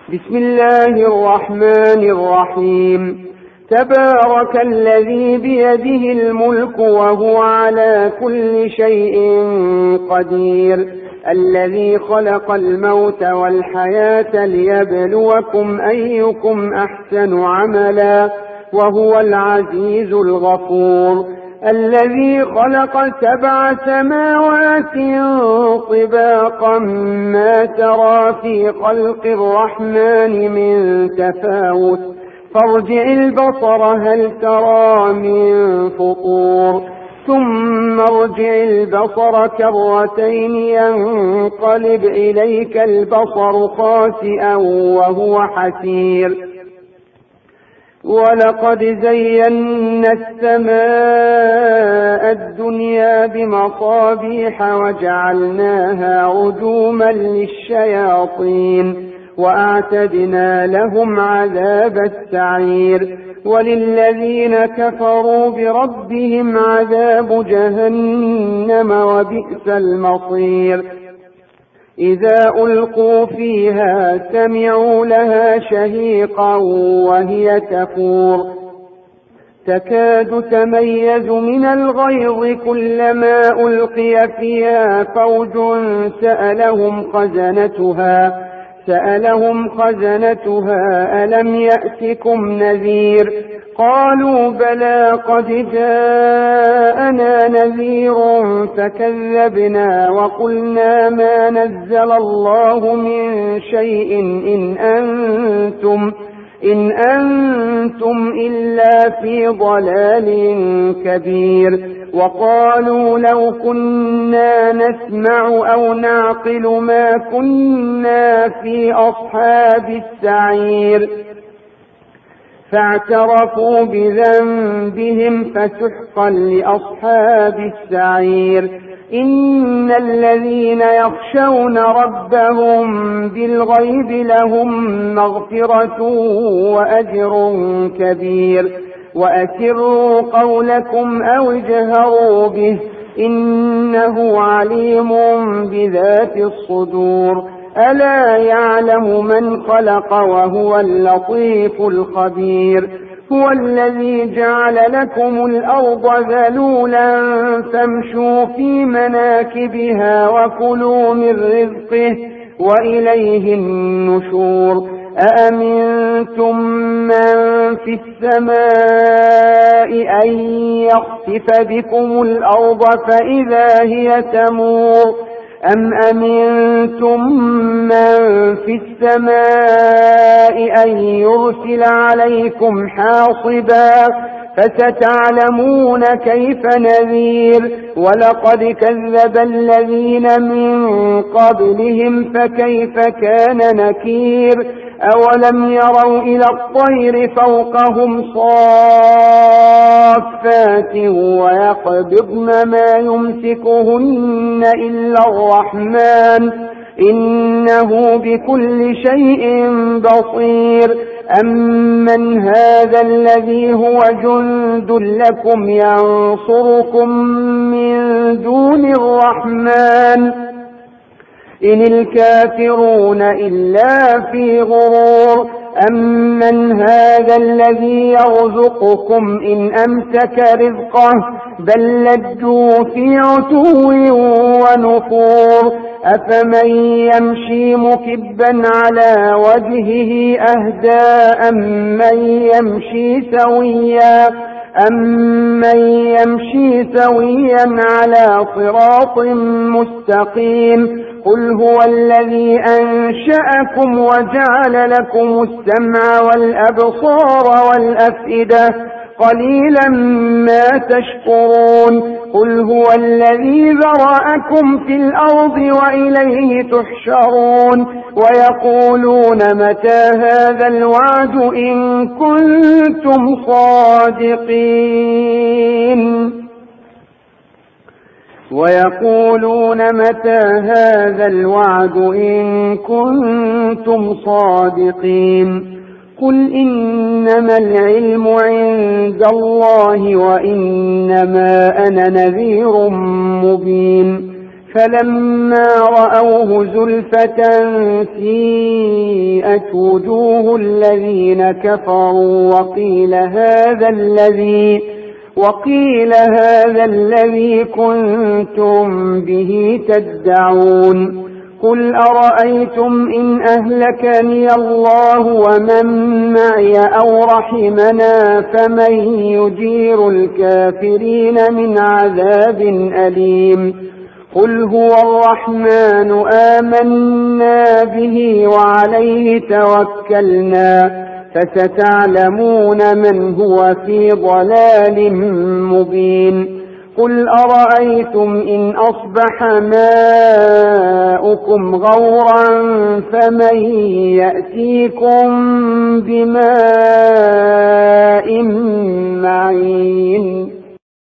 بسم الله الرحمن الرحيم. تبارك الذي بيده الملك وهو على كل شيء قدير، الذي خلق الموت والحياة ليبلوكم أيكم أحسن عملا وهو العزيز الغفور، الذي خلق 7 سماوات طباقا ما ترى في خلق الرحمن من تفاوت، فارجع البصر هل ترى من فطور، ثم ارجع البصر كرتين ينقلب إليك البصر خاسئا وهو حسير. ولقد زينا السماء الدنيا بمصابيح وجعلناها رجوما للشياطين وأعتدنا لهم عذاب السعير، وللذين كفروا بربهم عذاب جهنم وبئس المصير. إذا ألقوا فيها سمعوا لها شهيقا وهي تفور، تكاد تميز من الغيظ كلما ألقي فيها فوج سألهم خزنتها ألم يأتكم نذير؟ قالوا بلى قد جاءنا نذير فكذبنا وقلنا ما نزل الله من شيء إن أنتم إلا في ضلال كبير. وقالوا لو كنا نسمع أو نعقل ما كنا في أصحاب السعير، فاعترفوا بذنبهم فسحقا لأصحاب السعير. إن الذين يخشون ربهم بالغيب لهم مغفرة وأجر كبير. وأسروا قولكم أو اجهروا به إنه عليم بذات الصدور. ألا يعلم من خلق وهو اللطيف الخبير. هو الذي جعل لكم الأرض ذلولا فامشوا في مناكبها وكلوا من رزقه وإليه النشور. أأمنتم من في السماء أن يخسف بكم الأرض فإذا هي تمور، أم أمنتم من في السماء أن يرسل عليكم حاصبا فستعلمون كيف نذير. ولقد كذب الذين من قبلهم فكيف كان نكير. أولم يروا إلى الطير فوقهم صافات ويقبضن ما يمسكهن إلا الرحمن إنه بكل شيء بصير. أمن هذا الذي هو جند لكم ينصركم من دون الرحمن إن الكافرون إلا في غرور. أمن هذا الذي يرزقكم إن أمسك رزقه بل لجوا في عتو ونفور. أفمن يمشي مكبا على وجهه أهدى أمن يمشي سويا على صراط مستقيم. قل هو الذي أنشأكم وجعل لكم السمع والأبصار والأفئدة قليلا ما تشكرون. قل هو الذي ذرأكم في الأرض وإليه تحشرون. ويقولون متى هذا الوعد إن كنتم صادقين. ويقولون متى هذا الوعد إن كنتم صادقين. قل إنما العلم عند الله وإنما أنا نذير مبين. فلما رأوه زلفة سيئت وجوه الذين كفروا وقيل هذا الذي كنتم به تدعون قل أرأيتم إن أهلكني الله ومن معي أو رحمنا فمن يجير الكافرين من عذاب أليم قل هو الرحمن آمنا به وعليه توكلنا فستعلمون من هو في ضلال مبين قل أرأيتم إن أصبح ماؤكم غورا فمن يأتيكم بماء معين